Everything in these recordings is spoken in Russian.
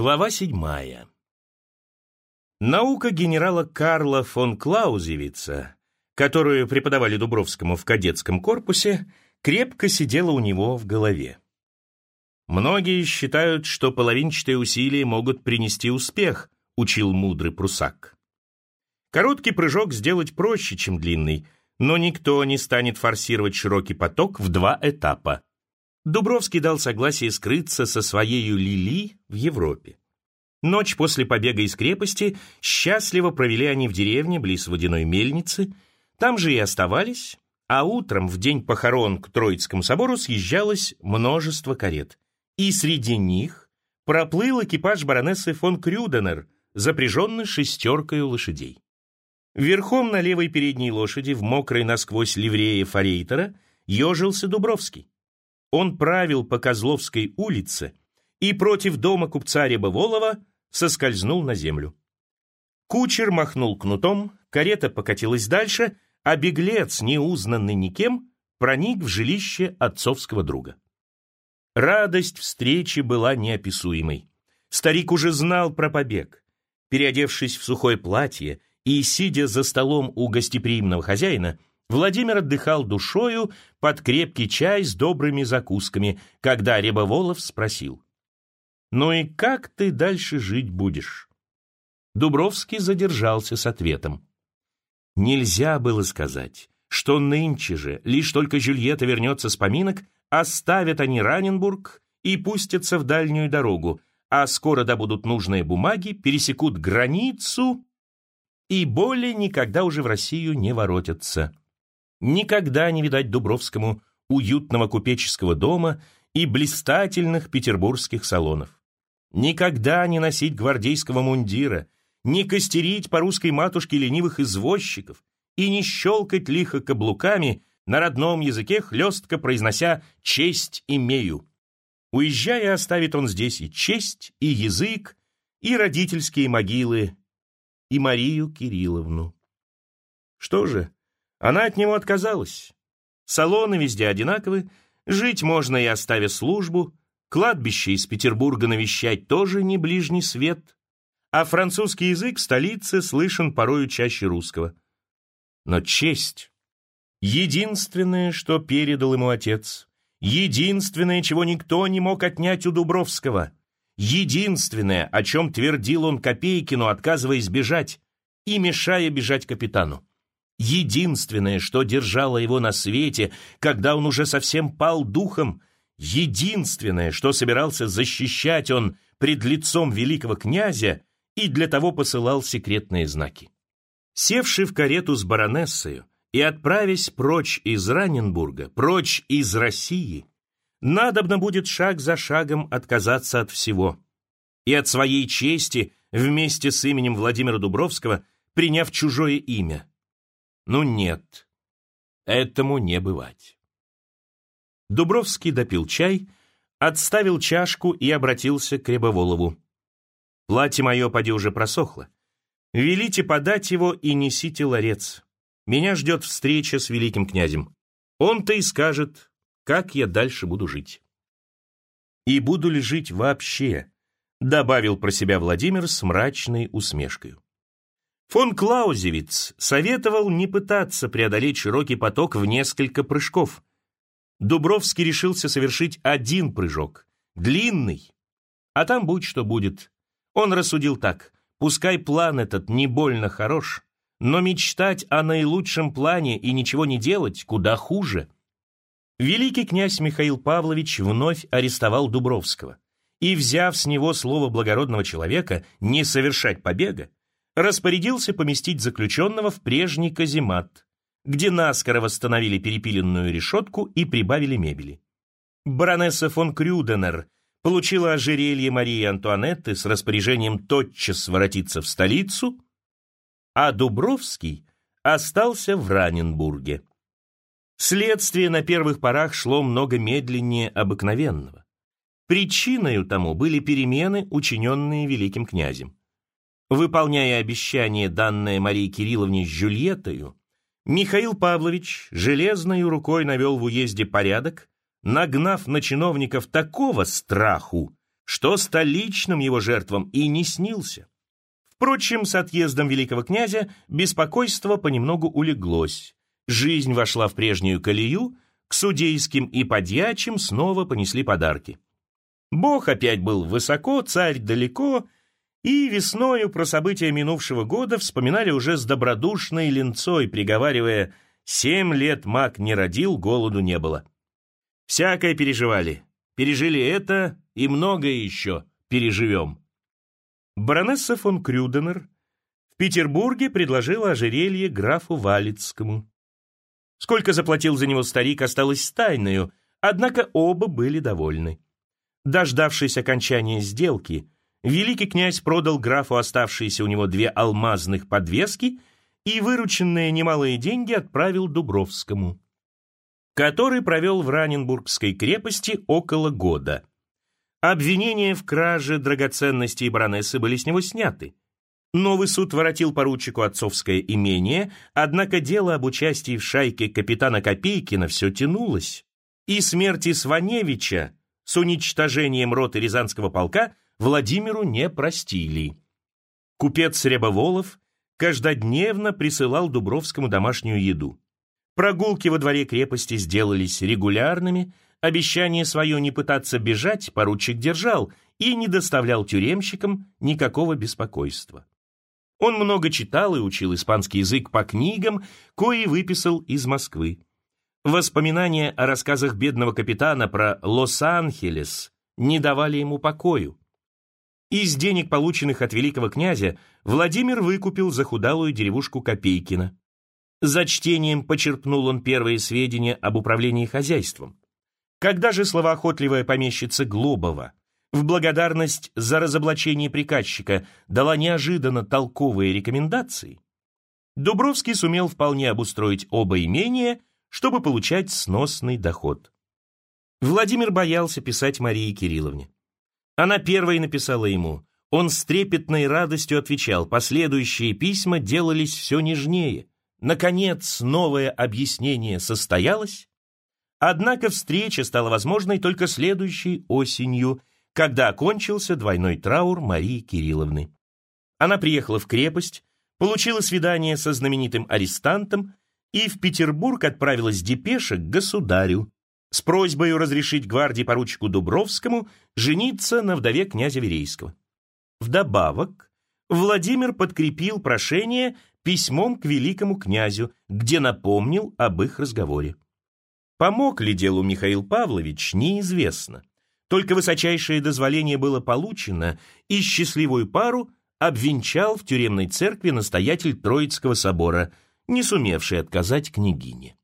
Глава 7. Наука генерала Карла фон Клаузевица, которую преподавали Дубровскому в кадетском корпусе, крепко сидела у него в голове. «Многие считают, что половинчатые усилия могут принести успех», — учил мудрый прусак. «Короткий прыжок сделать проще, чем длинный, но никто не станет форсировать широкий поток в 2 этапа». Дубровский дал согласие скрыться со своею Лили в Европе. Ночь после побега из крепости счастливо провели они в деревне близ водяной мельницы, там же и оставались, а утром, в день похорон к Троицкому собору, съезжалось множество карет. И среди них проплыл экипаж баронессы фон Крюденер, запряженный 6 лошадей. Верхом на левой передней лошади, в мокрой насквозь ливрее форейтора, ежился Дубровский. Он правил по Козловской улице и против дома купца Рябоволова соскользнул на землю. Кучер махнул кнутом, карета покатилась дальше, а беглец, неузнанный никем, проник в жилище отцовского друга. Радость встречи была неописуемой. Старик уже знал про побег. Переодевшись в сухое платье и сидя за столом у гостеприимного хозяина, Владимир отдыхал душою под крепкий чай с добрыми закусками, когда Рябоволов спросил: «Ну и как ты дальше жить будешь?» Дубровский задержался с ответом. Нельзя было сказать, что нынче же, лишь только Жюльетта вернется с поминок, оставят они Раненбург и пустятся в дальнюю дорогу, а скоро добудут нужные бумаги, пересекут границу и более никогда уже в Россию не воротятся. Никогда не видать Дубровскому уютного купеческого дома и блистательных петербургских салонов. Никогда не носить гвардейского мундира, не костерить по русской матушке ленивых извозчиков и не щелкать лихо каблуками на родном языке, хлестко произнося «честь имею». Уезжая, оставит он здесь и честь, и язык, и родительские могилы, и Марию Кирилловну. Что же, она от него отказалась. Салоны везде одинаковы, жить можно и оставя службу, кладбище из Петербурга навещать тоже не ближний свет, а французский язык в столице слышен порою чаще русского. Но честь — единственное, что передал ему отец, единственное, чего никто не мог отнять у Дубровского, единственное, о чем твердил он Копейкину, отказываясь бежать и мешая бежать капитану. Единственное, что держало его на свете, когда он уже совсем пал духом, единственное, что собирался защищать он пред лицом великого князя и для того посылал секретные знаки. Севший в карету с баронессою и отправясь прочь из Раненбурга, прочь из России, надобно будет шаг за шагом отказаться от всего и от своей чести вместе с именем Владимира Дубровского, приняв чужое имя. Ну нет, этому не бывать. Дубровский допил чай, отставил чашку и обратился к Рябоволову. «Платье мое поди уже просохло. Велите подать его и несите ларец. Меня ждет встреча с великим князем. Он-то и скажет, как я дальше буду жить». «И буду ли жить вообще?» — добавил про себя Владимир с мрачной усмешкой. Фон Клаузевиц советовал не пытаться преодолеть широкий поток в несколько прыжков. Дубровский решился совершить один прыжок, длинный, а там будь что будет. Он рассудил так: пускай план этот не больно хорош, но мечтать о наилучшем плане и ничего не делать куда хуже. Великий князь Михаил Павлович вновь арестовал Дубровского и, взяв с него слово благородного человека не совершать побега, распорядился поместить заключенного в прежний каземат, где наскоро восстановили перепиленную решетку и прибавили мебели. Баронесса фон Крюденер получила ожерелье Марии Антуанетты с распоряжением тотчас воротиться в столицу, а Дубровский остался в Раненбурге. Следствие на первых порах шло много медленнее обыкновенного. Причиною тому были перемены, учиненные великим князем. Выполняя обещание, данное Марии Кирилловне с Жюльеттою, Михаил Павлович железною рукой навел в уезде порядок, нагнав на чиновников такого страху, что столичным его жертвам и не снился. Впрочем, с отъездом великого князя беспокойство понемногу улеглось. Жизнь вошла в прежнюю колею, к судейским и подьячим снова понесли подарки. Бог опять был высоко, царь далеко, и весною про события минувшего года вспоминали уже с добродушной ленцой, приговаривая: 7 лет маг не родил, голоду не было. Всякое переживали. Пережили это и многое еще переживем. Баронесса фон Крюденер в Петербурге предложила ожерелье графу Валицкому. Сколько заплатил за него старик, осталось тайною, однако оба были довольны. Дождавшись окончания сделки, великий князь продал графу оставшиеся у него 2 алмазных подвески и вырученные немалые деньги отправил Дубровскому, который провел в Раненбургской крепости около года. Обвинения в краже драгоценностей баронессы были с него сняты. Новый суд воротил поручику отцовское имение, однако дело об участии в шайке капитана Копейкина все тянулось, и смерти Сваневича с уничтожением роты Рязанского полка Владимиру не простили. Купец Рябоволов каждодневно присылал Дубровскому домашнюю еду. Прогулки во дворе крепости сделались регулярными, обещание свое не пытаться бежать поручик держал и не доставлял тюремщикам никакого беспокойства. Он много читал и учил испанский язык по книгам, кои выписал из Москвы. Воспоминания о рассказах бедного капитана про Лос-Анхелес не давали ему покою. Из денег, полученных от великого князя, Владимир выкупил захудалую деревушку Копейкино. За чтением почерпнул он первые сведения об управлении хозяйством. Когда же словоохотливая помещица Глобова в благодарность за разоблачение приказчика дала неожиданно толковые рекомендации, Дубровский сумел вполне обустроить оба имения, чтобы получать сносный доход. Владимир боялся писать Марии Кирилловне. Она первой написала ему. Он с трепетной радостью отвечал. Последующие письма делались все нежнее. Наконец, новое объяснение состоялось. Однако встреча стала возможной только следующей осенью, когда окончился двойной траур Марии Кирилловны. Она приехала в крепость, получила свидание со знаменитым арестантом и в Петербург отправилась депеша к государю с просьбой разрешить гвардии поручику Дубровскому жениться на вдове князя Верейского. Вдобавок, Владимир подкрепил прошение письмом к великому князю, где напомнил об их разговоре. Помог ли делу Михаил Павлович, неизвестно. Только высочайшее дозволение было получено, и счастливую пару обвенчал в тюремной церкви настоятель Троицкого собора, не сумевший отказать княгине.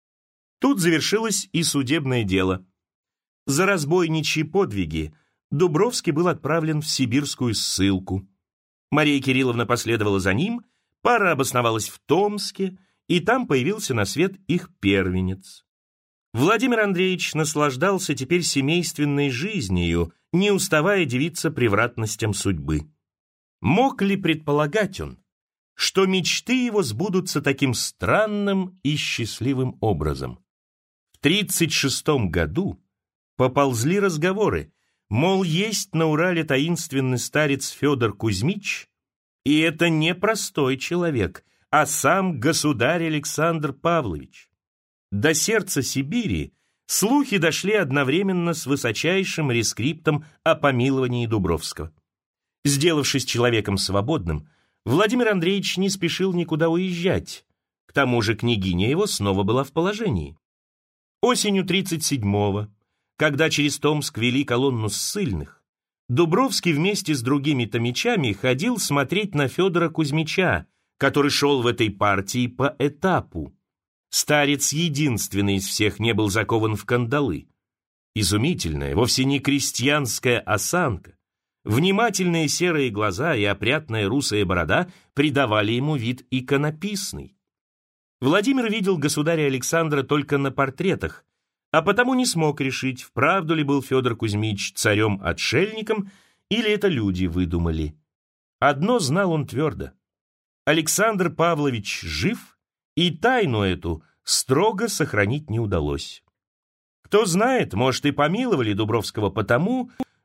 Тут завершилось и судебное дело. За разбойничьи подвиги Дубровский был отправлен в сибирскую ссылку. Мария Кирилловна последовала за ним, пара обосновалась в Томске, и там появился на свет их первенец. Владимир Андреевич наслаждался теперь семейственной жизнью, не уставая дивиться превратностям судьбы. Мог ли предполагать он, что мечты его сбудутся таким странным и счастливым образом? В 1936 году поползли разговоры, мол, есть на Урале таинственный старец Федор Кузьмич, и это не простой человек, а сам государь Александр Павлович. До сердца Сибири слухи дошли одновременно с высочайшим рескриптом о помиловании Дубровского. Сделавшись человеком свободным, Владимир Андреевич не спешил никуда уезжать. К тому же княгиня его снова была в положении. Осенью 1937-го, когда через Томск вели колонну ссыльных, Дубровский вместе с другими томичами ходил смотреть на Федора Кузьмича, который шел в этой партии по этапу. Старец единственный из всех не был закован в кандалы. Изумительная, вовсе не крестьянская осанка, внимательные серые глаза и опрятная русая борода придавали ему вид иконописный. Владимир видел государя Александра только на портретах, а потому не смог решить, вправду ли был Федор Кузьмич царем-отшельником или это люди выдумали. Одно знал он твердо: Александр Павлович жив, и тайну эту строго сохранить не удалось. Кто знает, может, и помиловали Дубровского потому,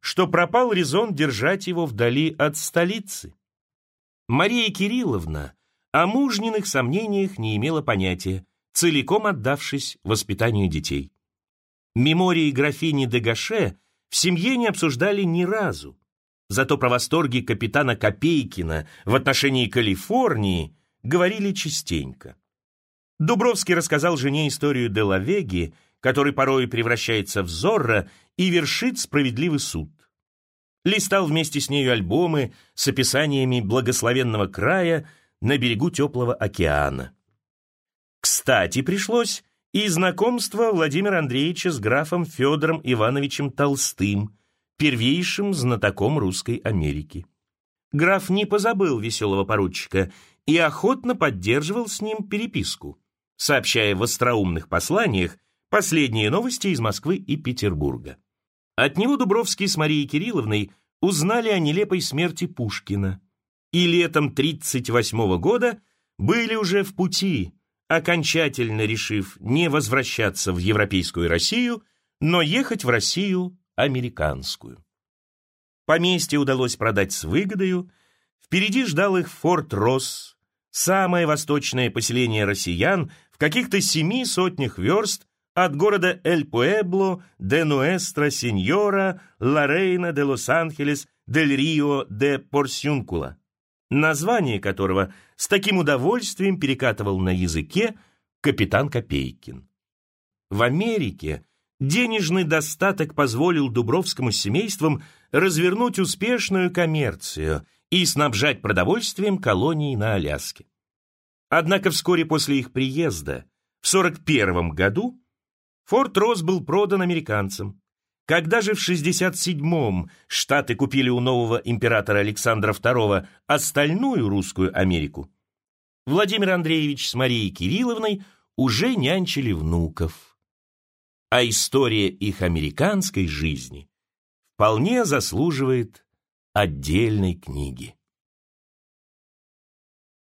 что пропал резон держать его вдали от столицы. Мария Кирилловна о мужниных сомнениях не имела понятия, целиком отдавшись воспитанию детей. Мемории графини де Гаше в семье не обсуждали ни разу, зато про восторги капитана Копейкина в отношении Калифорнии говорили частенько. Дубровский рассказал жене историю де ла Веги, который порой превращается в Зорро и вершит справедливый суд. Листал вместе с нею альбомы с описаниями благословенного края на берегу теплого океана. Кстати, пришлось и знакомство Владимира Андреевича с графом Федором Ивановичем Толстым, первейшим знатоком русской Америки. Граф не позабыл веселого поручика и охотно поддерживал с ним переписку, сообщая в остроумных посланиях последние новости из Москвы и Петербурга. От него Дубровский с Марией Кирилловной узнали о нелепой смерти Пушкина и летом 1938 года были уже в пути, окончательно решив не возвращаться в европейскую Россию, но ехать в Россию американскую. Поместье удалось продать с выгодою, впереди ждал их Форт Росс, самое восточное поселение россиян в каких-то 7 сотнях верст от города Эль-Пуэбло де Нуэстра Сеньора Ла Рейна де Лос-Анхелес дель Рио де Порсюнкула, название которого с таким удовольствием перекатывал на языке капитан Копейкин. В Америке денежный достаток позволил Дубровскому с семейством развернуть успешную коммерцию и снабжать продовольствием колонии на Аляске. Однако вскоре после их приезда, в 1941 году, Форт Росс был продан американцам. Когда же в 1967-м Штаты купили у нового императора Александра II остальную русскую Америку, Владимир Андреевич с Марией Кирилловной уже нянчили внуков. А история их американской жизни вполне заслуживает отдельной книги.